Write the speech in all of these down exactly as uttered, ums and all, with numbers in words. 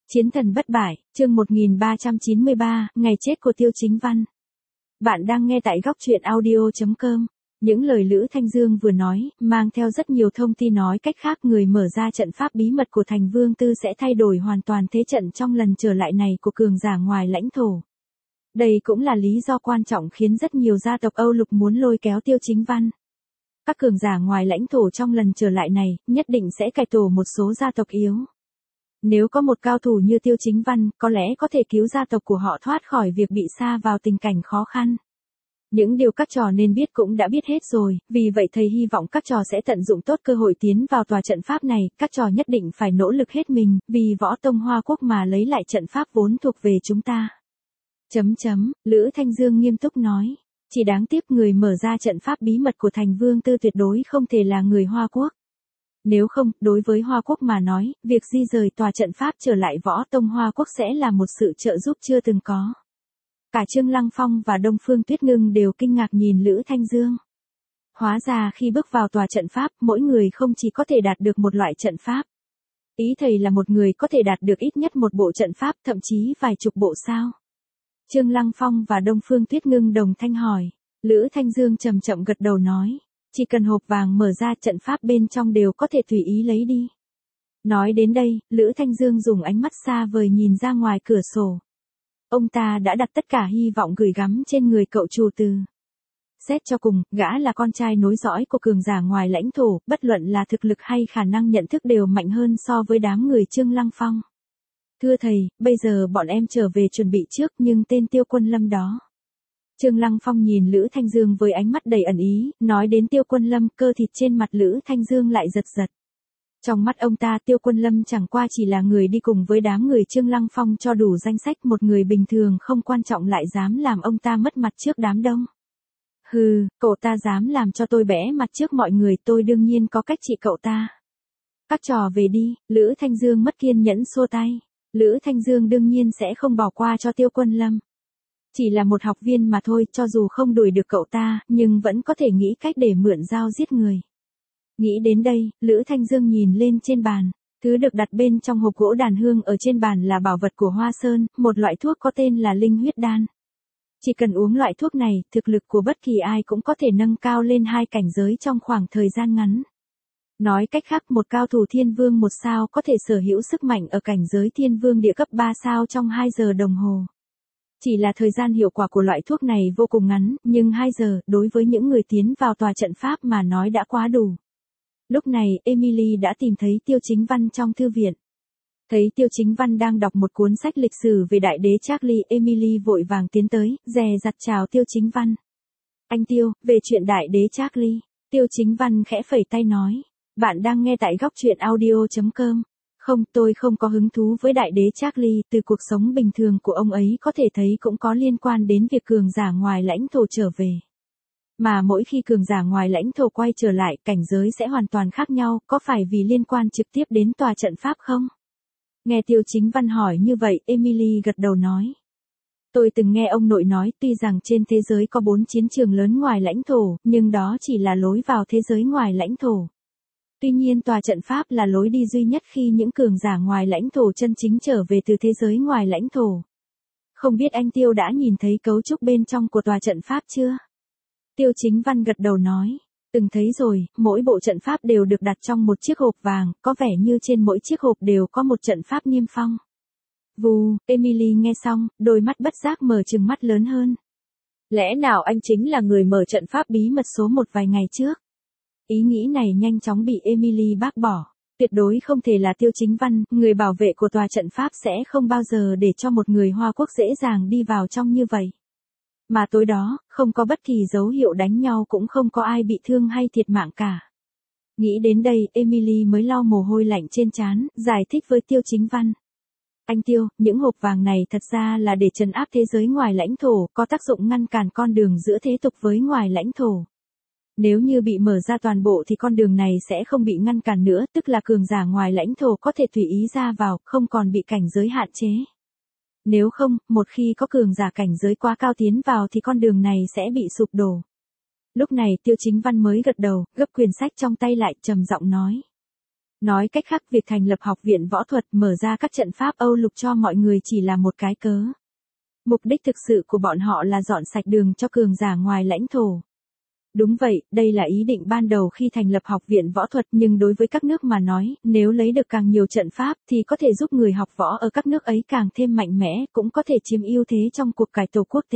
Chiến thần bất bại, chương một nghìn ba trăm chín mươi ba, ngày chết của Tiêu Chính Văn. Bạn đang nghe tại góc truyện audio chấm com. Những lời Lữ Thanh Dương vừa nói, mang theo rất nhiều thông tin, nói cách khác người mở ra trận pháp bí mật của Thành Vương Tư sẽ thay đổi hoàn toàn thế trận trong lần trở lại này của cường giả ngoài lãnh thổ. Đây cũng là lý do quan trọng khiến rất nhiều gia tộc Âu Lục muốn lôi kéo Tiêu Chính Văn. Các cường giả ngoài lãnh thổ trong lần trở lại này, nhất định sẽ cải tổ một số gia tộc yếu. Nếu có một cao thủ như Tiêu Chính Văn, có lẽ có thể cứu gia tộc của họ thoát khỏi việc bị sa vào tình cảnh khó khăn. Những điều các trò nên biết cũng đã biết hết rồi, vì vậy thầy hy vọng các trò sẽ tận dụng tốt cơ hội tiến vào tòa trận pháp này, các trò nhất định phải nỗ lực hết mình, vì Võ Tông Hoa Quốc mà lấy lại trận pháp vốn thuộc về chúng ta. Chấm chấm, Lữ Thanh Dương nghiêm túc nói. Chỉ đáng tiếc người mở ra trận pháp bí mật của Thành Vương Tư tuyệt đối không thể là người Hoa Quốc. Nếu không, đối với Hoa Quốc mà nói, việc di rời tòa trận pháp trở lại Võ Tông Hoa Quốc sẽ là một sự trợ giúp chưa từng có. Cả Trương Lăng Phong và Đông Phương Tuyết Ngưng đều kinh ngạc nhìn Lữ Thanh Dương. Hóa ra khi bước vào tòa trận pháp, mỗi người không chỉ có thể đạt được một loại trận pháp. Ý thầy là một người có thể đạt được ít nhất một bộ trận pháp, thậm chí vài chục bộ sao? Trương Lăng Phong và Đông Phương Tuyết Ngưng đồng thanh hỏi. Lữ Thanh Dương chậm chậm gật đầu nói. Chỉ cần hộp vàng mở ra, trận pháp bên trong đều có thể tùy ý lấy đi. Nói đến đây, Lữ Thanh Dương dùng ánh mắt xa vời nhìn ra ngoài cửa sổ. Ông ta đã đặt tất cả hy vọng gửi gắm trên người cậu chủ Từ. Xét cho cùng, gã là con trai nối dõi của cường giả ngoài lãnh thổ, bất luận là thực lực hay khả năng nhận thức đều mạnh hơn so với đám người Trương Lăng Phong. Thưa thầy, bây giờ bọn em trở về chuẩn bị trước, nhưng tên Tiêu Quân Lâm đó. Trương Lăng Phong nhìn Lữ Thanh Dương với ánh mắt đầy ẩn ý, nói đến Tiêu Quân Lâm, cơ thịt trên mặt Lữ Thanh Dương lại giật giật. Trong mắt ông ta, Tiêu Quân Lâm chẳng qua chỉ là người đi cùng với đám người Trương Lăng Phong cho đủ danh sách, một người bình thường không quan trọng lại dám làm ông ta mất mặt trước đám đông. Hừ, cậu ta dám làm cho tôi bẽ mặt trước mọi người, tôi đương nhiên có cách trị cậu ta. Các trò về đi, Lữ Thanh Dương mất kiên nhẫn xua tay. Lữ Thanh Dương đương nhiên sẽ không bỏ qua cho Tiêu Quân Lâm. Chỉ là một học viên mà thôi, cho dù không đuổi được cậu ta, nhưng vẫn có thể nghĩ cách để mượn dao giết người. Nghĩ đến đây, Lữ Thanh Dương nhìn lên trên bàn. Thứ được đặt bên trong hộp gỗ đàn hương ở trên bàn là bảo vật của Hoa Sơn, một loại thuốc có tên là linh huyết đan. Chỉ cần uống loại thuốc này, thực lực của bất kỳ ai cũng có thể nâng cao lên hai cảnh giới trong khoảng thời gian ngắn. Nói cách khác, một cao thủ thiên vương một sao có thể sở hữu sức mạnh ở cảnh giới thiên vương địa cấp ba sao trong hai giờ đồng hồ. Chỉ là thời gian hiệu quả của loại thuốc này vô cùng ngắn, nhưng hai giờ, đối với những người tiến vào tòa trận pháp mà nói đã quá đủ. Lúc này, Emily đã tìm thấy Tiêu Chính Văn trong thư viện. Thấy Tiêu Chính Văn đang đọc một cuốn sách lịch sử về đại đế Charlie, Emily vội vàng tiến tới, dè dặt chào Tiêu Chính Văn. Anh Tiêu, về chuyện đại đế Charlie. Tiêu Chính Văn khẽ phẩy tay nói. Bạn đang nghe tại góc truyện audio chấm com. Không, tôi không có hứng thú với đại đế Charlie, từ cuộc sống bình thường của ông ấy có thể thấy cũng có liên quan đến việc cường giả ngoài lãnh thổ trở về. Mà mỗi khi cường giả ngoài lãnh thổ quay trở lại, cảnh giới sẽ hoàn toàn khác nhau, có phải vì liên quan trực tiếp đến tòa trận pháp không? Nghe Tiêu Chính Văn hỏi như vậy, Emily gật đầu nói. Tôi từng nghe ông nội nói, tuy rằng trên thế giới có bốn chiến trường lớn ngoài lãnh thổ, nhưng đó chỉ là lối vào thế giới ngoài lãnh thổ. Tuy nhiên tòa trận pháp là lối đi duy nhất khi những cường giả ngoài lãnh thổ chân chính trở về từ thế giới ngoài lãnh thổ. Không biết anh Tiêu đã nhìn thấy cấu trúc bên trong của tòa trận pháp chưa? Tiêu Chính Văn gật đầu nói. Từng thấy rồi, mỗi bộ trận pháp đều được đặt trong một chiếc hộp vàng, có vẻ như trên mỗi chiếc hộp đều có một trận pháp niêm phong. Vù, Emily nghe xong, đôi mắt bất giác mở trừng mắt lớn hơn. Lẽ nào anh chính là người mở trận pháp bí mật số một vài ngày trước? Ý nghĩ này nhanh chóng bị Emily bác bỏ. Tuyệt đối không thể là Tiêu Chính Văn, người bảo vệ của tòa trận pháp sẽ không bao giờ để cho một người Hoa Quốc dễ dàng đi vào trong như vậy. Mà tối đó, không có bất kỳ dấu hiệu đánh nhau, cũng không có ai bị thương hay thiệt mạng cả. Nghĩ đến đây, Emily mới lau mồ hôi lạnh trên trán, giải thích với Tiêu Chính Văn. Anh Tiêu, những hộp vàng này thật ra là để trấn áp thế giới ngoài lãnh thổ, có tác dụng ngăn cản con đường giữa thế tục với ngoài lãnh thổ. Nếu như bị mở ra toàn bộ thì con đường này sẽ không bị ngăn cản nữa, tức là cường giả ngoài lãnh thổ có thể tùy ý ra vào, không còn bị cảnh giới hạn chế. Nếu không, một khi có cường giả cảnh giới quá cao tiến vào thì con đường này sẽ bị sụp đổ. Lúc này Tiêu Chính Văn mới gật đầu, gấp quyển sách trong tay lại, trầm giọng nói. Nói cách khác, việc thành lập học viện võ thuật mở ra các trận pháp Âu lục cho mọi người chỉ là một cái cớ. Mục đích thực sự của bọn họ là dọn sạch đường cho cường giả ngoài lãnh thổ. Đúng vậy, đây là ý định ban đầu khi thành lập học viện võ thuật, nhưng đối với các nước mà nói, nếu lấy được càng nhiều trận pháp thì có thể giúp người học võ ở các nước ấy càng thêm mạnh mẽ, cũng có thể chiếm ưu thế trong cuộc cải tổ quốc tế.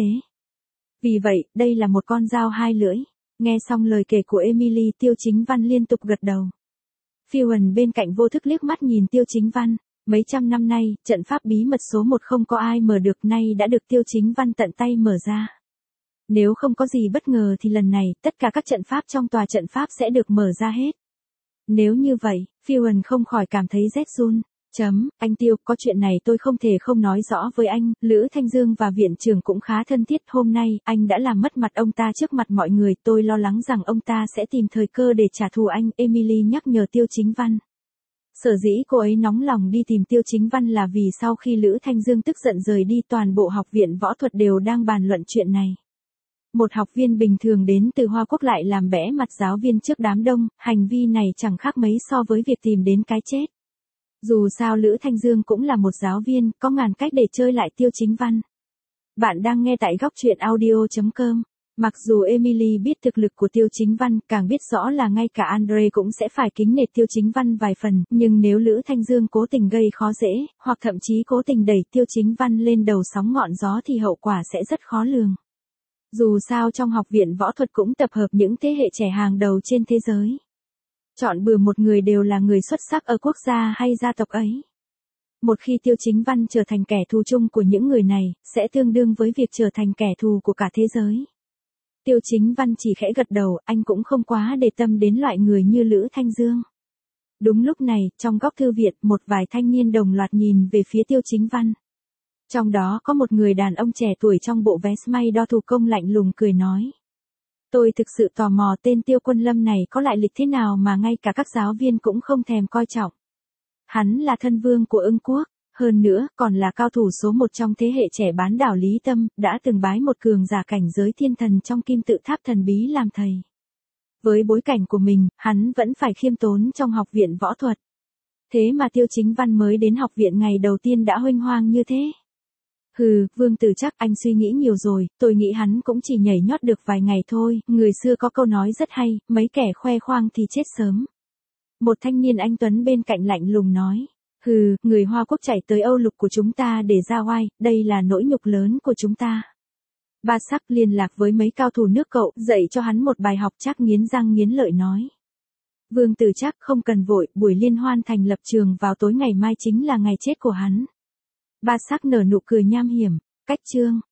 Vì vậy, đây là một con dao hai lưỡi. Nghe xong lời kể của Emily, Tiêu Chính Văn liên tục gật đầu. Phiêu Hần bên cạnh vô thức liếc mắt nhìn Tiêu Chính Văn. Mấy trăm năm nay, trận pháp bí mật số một không có ai mở được, nay đã được Tiêu Chính Văn tận tay mở ra. Nếu không có gì bất ngờ thì lần này, tất cả các trận pháp trong tòa trận pháp sẽ được mở ra hết. Nếu như vậy, Phiêu Hần không khỏi cảm thấy rét run. Chấm, anh Tiêu, có chuyện này tôi không thể không nói rõ với anh, Lữ Thanh Dương và viện trưởng cũng khá thân thiết, hôm nay, anh đã làm mất mặt ông ta trước mặt mọi người, tôi lo lắng rằng ông ta sẽ tìm thời cơ để trả thù anh, Emily nhắc nhở Tiêu Chính Văn. Sở dĩ cô ấy nóng lòng đi tìm Tiêu Chính Văn là vì sau khi Lữ Thanh Dương tức giận rời đi, toàn bộ học viện võ thuật đều đang bàn luận chuyện này. Một học viên bình thường đến từ Hoa Quốc lại làm bẽ mặt giáo viên trước đám đông, hành vi này chẳng khác mấy so với việc tìm đến cái chết. Dù sao Lữ Thanh Dương cũng là một giáo viên, có ngàn cách để chơi lại Tiêu Chính Văn. Bạn đang nghe tại góc truyện audio chấm com. Mặc dù Emily biết thực lực của Tiêu Chính Văn, càng biết rõ là ngay cả Andre cũng sẽ phải kính nể Tiêu Chính Văn vài phần, nhưng nếu Lữ Thanh Dương cố tình gây khó dễ, hoặc thậm chí cố tình đẩy Tiêu Chính Văn lên đầu sóng ngọn gió thì hậu quả sẽ rất khó lường. Dù sao trong học viện võ thuật cũng tập hợp những thế hệ trẻ hàng đầu trên thế giới. Chọn bừa một người đều là người xuất sắc ở quốc gia hay gia tộc ấy. Một khi Tiêu Chính Văn trở thành kẻ thù chung của những người này, sẽ tương đương với việc trở thành kẻ thù của cả thế giới. Tiêu Chính Văn chỉ khẽ gật đầu, anh cũng không quá để tâm đến loại người như Lữ Thanh Dương. Đúng lúc này, trong góc thư viện, một vài thanh niên đồng loạt nhìn về phía Tiêu Chính Văn. Trong đó có một người đàn ông trẻ tuổi trong bộ vest may đo thủ công lạnh lùng cười nói. Tôi thực sự tò mò tên Tiêu Quân Lâm này có lại lịch thế nào mà ngay cả các giáo viên cũng không thèm coi trọng. Hắn là thân vương của Ưng Quốc, hơn nữa còn là cao thủ số một trong thế hệ trẻ bán đảo Lý Tâm, đã từng bái một cường giả cảnh giới thiên thần trong kim tự tháp thần bí làm thầy. Với bối cảnh của mình, hắn vẫn phải khiêm tốn trong học viện võ thuật. Thế mà Tiêu Chính Văn mới đến học viện ngày đầu tiên đã huênh hoang như thế. Hừ, Vương Tử Trác, anh suy nghĩ nhiều rồi, tôi nghĩ hắn cũng chỉ nhảy nhót được vài ngày thôi, người xưa có câu nói rất hay, mấy kẻ khoe khoang thì chết sớm. Một thanh niên anh tuấn bên cạnh lạnh lùng nói, hừ, người Hoa Quốc chạy tới Âu lục của chúng ta để ra oai, đây là nỗi nhục lớn của chúng ta. Ba Sắc liên lạc với mấy cao thủ nước cậu, dạy cho hắn một bài học, chắc nghiến răng nghiến lợi nói. Vương Tử Trác, không cần vội, buổi liên hoan thành lập trường vào tối ngày mai chính là ngày chết của hắn. Ba Sắc nở nụ cười nham hiểm, cách chương.